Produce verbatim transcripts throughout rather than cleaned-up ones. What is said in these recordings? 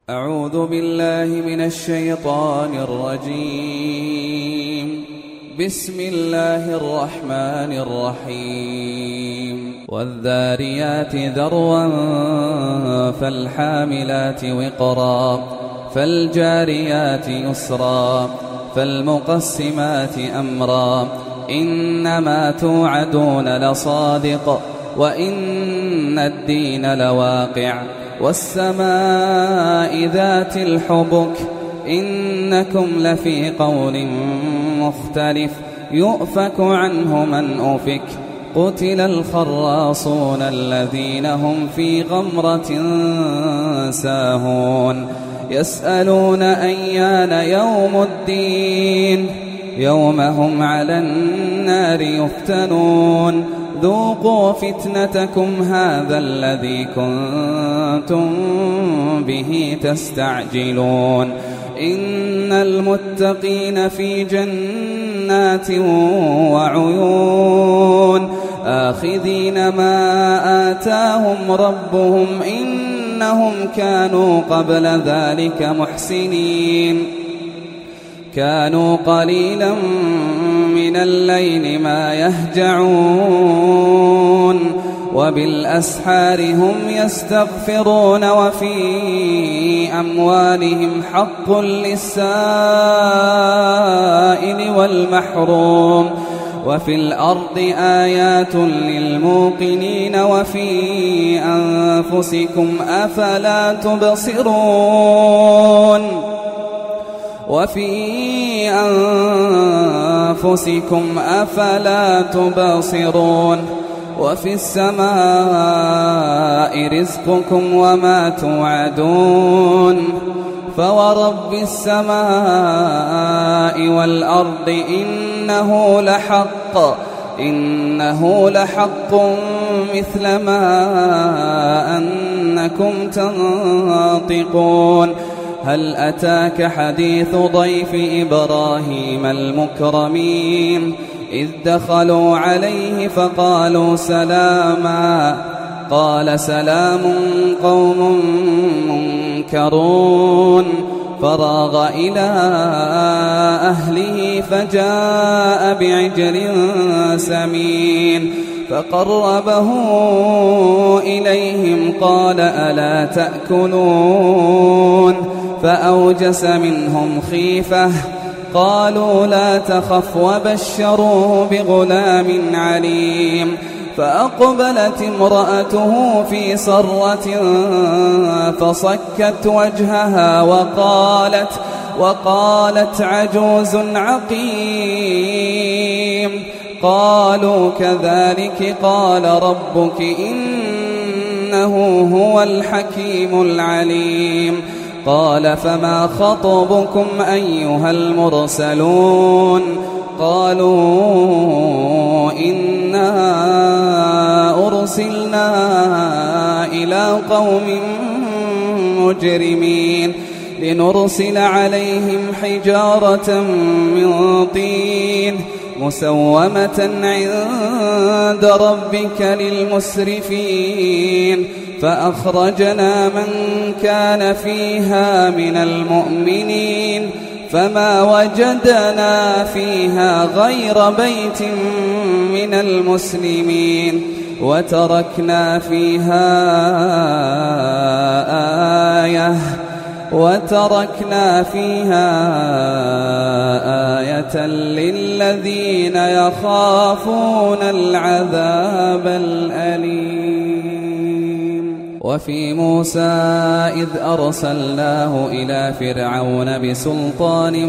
أعوذ بالله من الشيطان الرجيم. بسم الله الرحمن الرحيم. والذاريات ذروا فالحاملات وقرا فالجاريات يسرا فالمقسمات أمرا إنما توعدون لصادق وإن الدين لواقع والسماء ذات الحبك إنكم لفي قول مختلف يؤفك عنه من أفك قتل الخراصون الذين هم في غمرة ساهون يسألون أيان يوم الدين يوم هم على النار يفتنون ذوقوا فتنتكم هذا الذي كنتم به تستعجلون إن المتقين في جنات وعيون آخذين ما آتاهم ربهم إنهم كانوا قبل ذلك محسنين كانوا قليلا من الليل ما يهجعون وبالأسحار هم يستغفرون وفي أموالهم حق للسائل والمحروم وفي الأرض آيات للموقنين وفي أنفسكم أفلا تبصرون وفي أنفسكم أفلا تبصرون وفي السماء رزقكم وما توعدون فورب السماء والأرض إنه لحق إنه لحق مثل ما أنكم تنطقون هل أتاك حديث ضيف إبراهيم المكرمين إذ دخلوا عليه فقالوا سلاما قال سلام قوم منكرون فراغ إلى أهله فجاء بعجل سمين فقربه إليهم قال ألا تأكلون فأوجس منهم خيفة قالوا لا تخف وبشروه بغلام عليم فأقبلت امرأته في صرة فصكت وجهها وقالت وقالت عجوز عقيم قالوا كذلك قال ربك إنه هو الحكيم العليم قال فما خطبكم أيها المرسلون قالوا إنا أرسلنا إلى قوم مجرمين لنرسل عليهم حجارة من طين مسومة عند ربك للمسرفين فأخرجنا من كان فيها من المؤمنين فما وجدنا فيها غير بيت من المسلمين وتركنا فيها آية وتركنا فيها آية للذين يخافون العذاب الأليم. وفي موسى إذ أرسلناه إلى فرعون بسلطان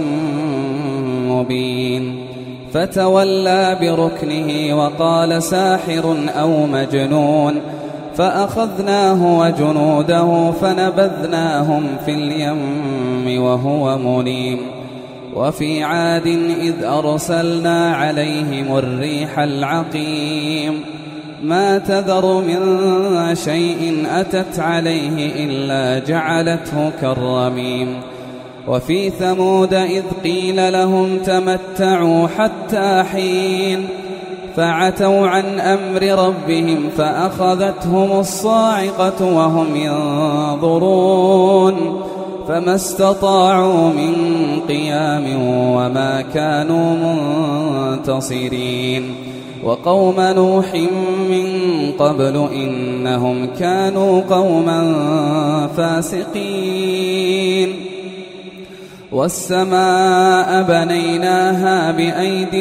مبين فتولى بركنه وقال ساحر أو مجنون فأخذناه وجنوده فنبذناهم في اليم وهو مليم. وفي عاد إذ أرسلنا عليهم الريح العقيم ما تذر من شيء أتت عليه إلا جعلته كالرميم. وفي ثمود إذ قيل لهم تمتعوا حتى حين فعتوا عن أمر ربهم فأخذتهم الصاعقة وهم ينظرون فما استطاعوا من قيام وما كانوا منتصرين وقوم نوح من قبل إنهم كانوا قوما فاسقين والسماء بنيناها بأيد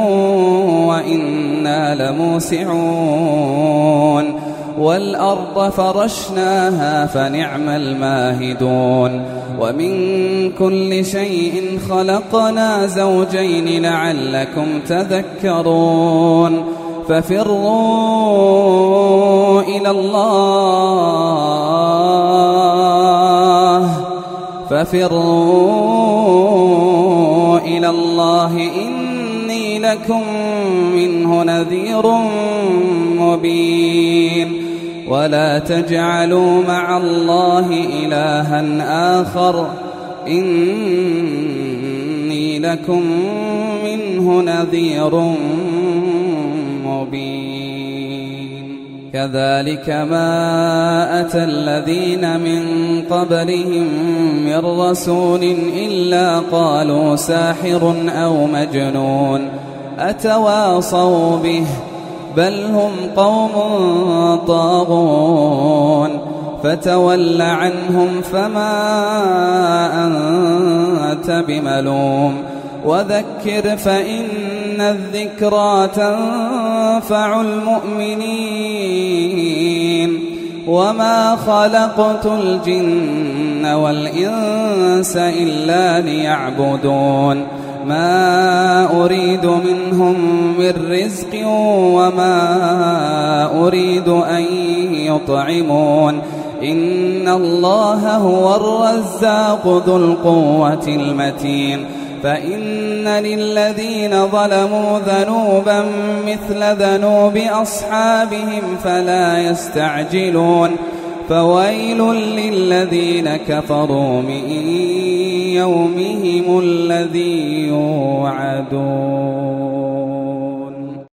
وإنا لموسعون والأرض فرشناها فنعم الماهدون ومن كل شيء خلقنا زوجين لعلكم تذكرون ففروا إلى الله ففروا إلى الله إني لكم منه نذير مبين ولا تجعلوا مع الله إلها آخر إني لكم منه نذير مبين كذلك ما أتى الذين من قبلهم من رسول إلا قالوا ساحر أو مجنون أتواصوا به بل هم قوم طاغون فتول عنهم فما أنت بملوم وذكر فإن الذكرى تنفع المؤمنين وما خلقت الجن والإنس إلا ليعبدون ما أريد منهم من رزق وما أريد أن يطعمون إن الله هو الرزاق ذو القوة المتين فإن للذين ظلموا ذنوبا مثل ذنوب أصحابهم فلا يستعجلون فويل للذين كفروا من يومهم الذي يوعدون.